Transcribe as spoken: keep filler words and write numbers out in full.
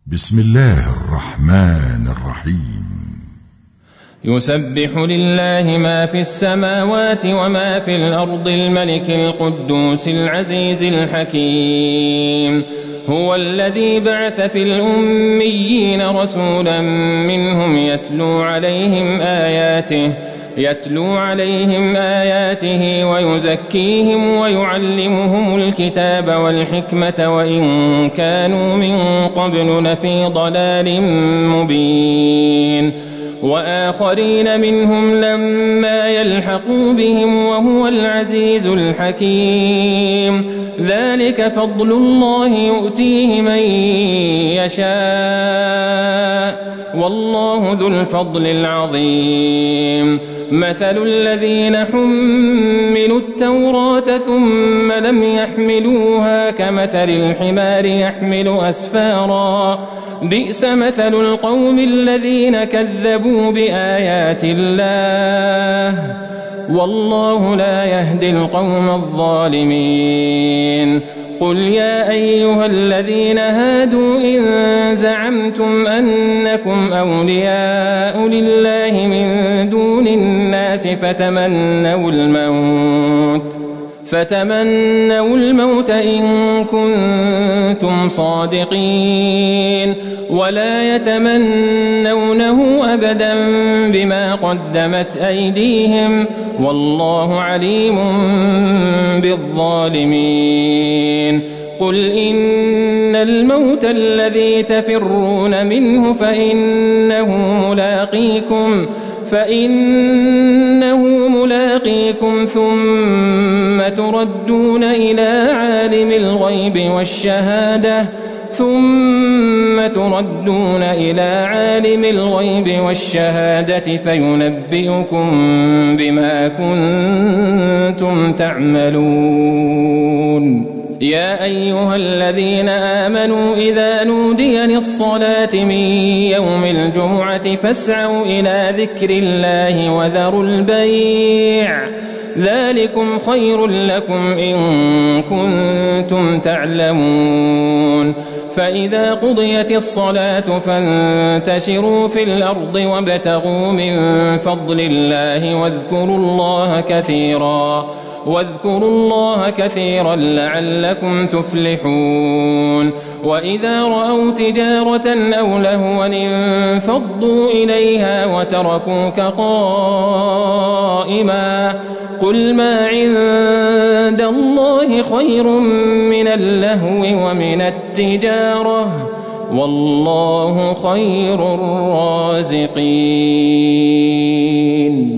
بسم الله الرحمن الرحيم. يسبح لله ما في السماوات وما في الأرض الملك القدوس العزيز الحكيم. هو الذي بعث في الأميين رسولا منهم يتلو عليهم آياته يتلو عليهم آياته ويزكيهم ويعلمهم الكتاب والحكمة وإن كانوا من قبل لفي ضلال مبين، وآخرين منهم لما يلحقوا بهم وهو العزيز الحكيم. ذلك فضل الله يؤتيه من يشاء والله ذو الفضل العظيم. مثل الذين حملوا التوراة ثم لم يحملوها كمثل الحمار يحمل أسفارا، بئس مثل القوم الذين كذبوا بآيات الله والله لا يهدي القوم الظالمين. قل يا أيها الذين هادوا إن زعمتم أنكم أولياء لله من دون الناس فتمنوا الموت فتمنوا الموت إن كنتم صادقين ولا يتمنونه أبدا بما قدمت أيديهم والله عليم بالظالمين. قل إن الموت الذي تفرون منه فإنه ملاقيكم فإنه ملاقيكم ثم تردون إلى عالم الغيب والشهادة ثم تردون إلى عالم الغيب والشهادة فينبئكم بما كنتم تعملون. يا أيها الذين آمنوا إذا نودي للصلاة من يوم الجمعة فاسعوا إلى ذكر الله وذروا البيع ذلكم خير لكم إن كنتم تعلمون. فإذا قضيت الصلاة فانتشروا في الأرض وابتغوا من فضل الله واذكروا الله كثيرا واذكروا الله كثيرا لعلكم تفلحون. وإذا رأوا تجارة أو لهوا انفضوا إليها وتركوك قائما قل ما عند الله خير من اللهو ومن التجارة والله خير الرازقين.